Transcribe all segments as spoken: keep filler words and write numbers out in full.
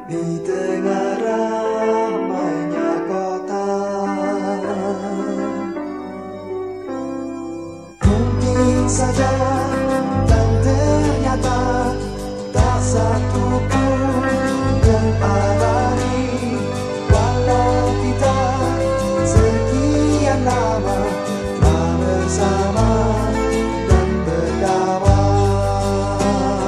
di tengah ramainya kota. Mungkin saja dan ternyata tak satu pun yang abadi, walau kita sekian lama telah bersama dan berkawan.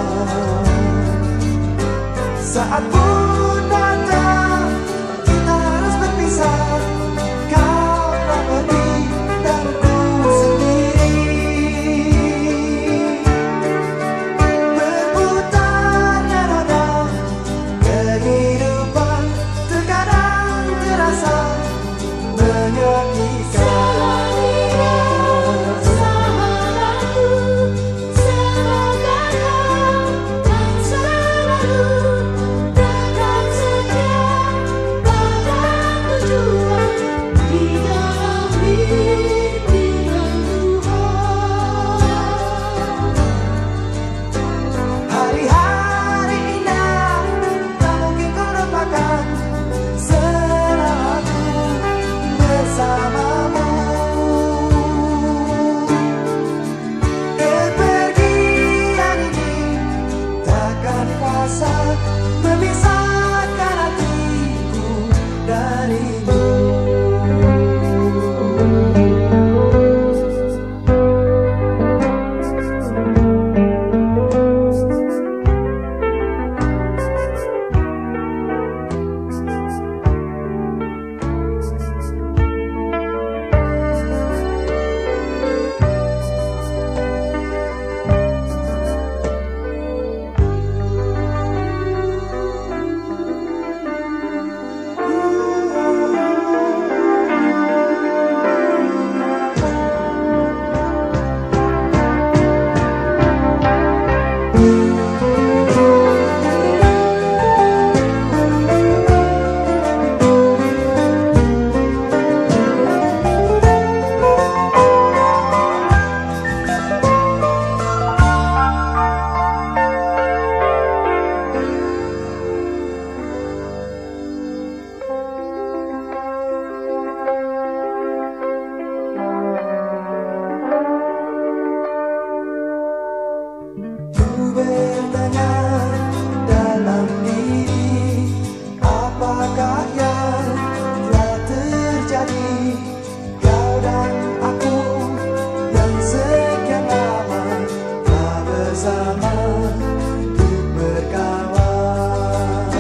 Saat pun datang kita harus berpisah, kau telah pergi dan ku sendiri. Berputarnya roda kehidupan terkadang terasa menyakitkan. Memisahkan hatiku darimu. Bertanya dalam diri, apakah yang telah terjadi? Kau dan aku yang sekian lama telah bersama untuk berkawan.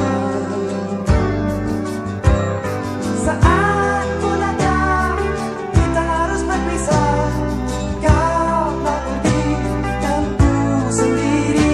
Saat pun datang kita harus berpisah, kau telah pergi dan ku sendiri.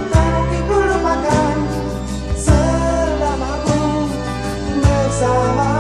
Sama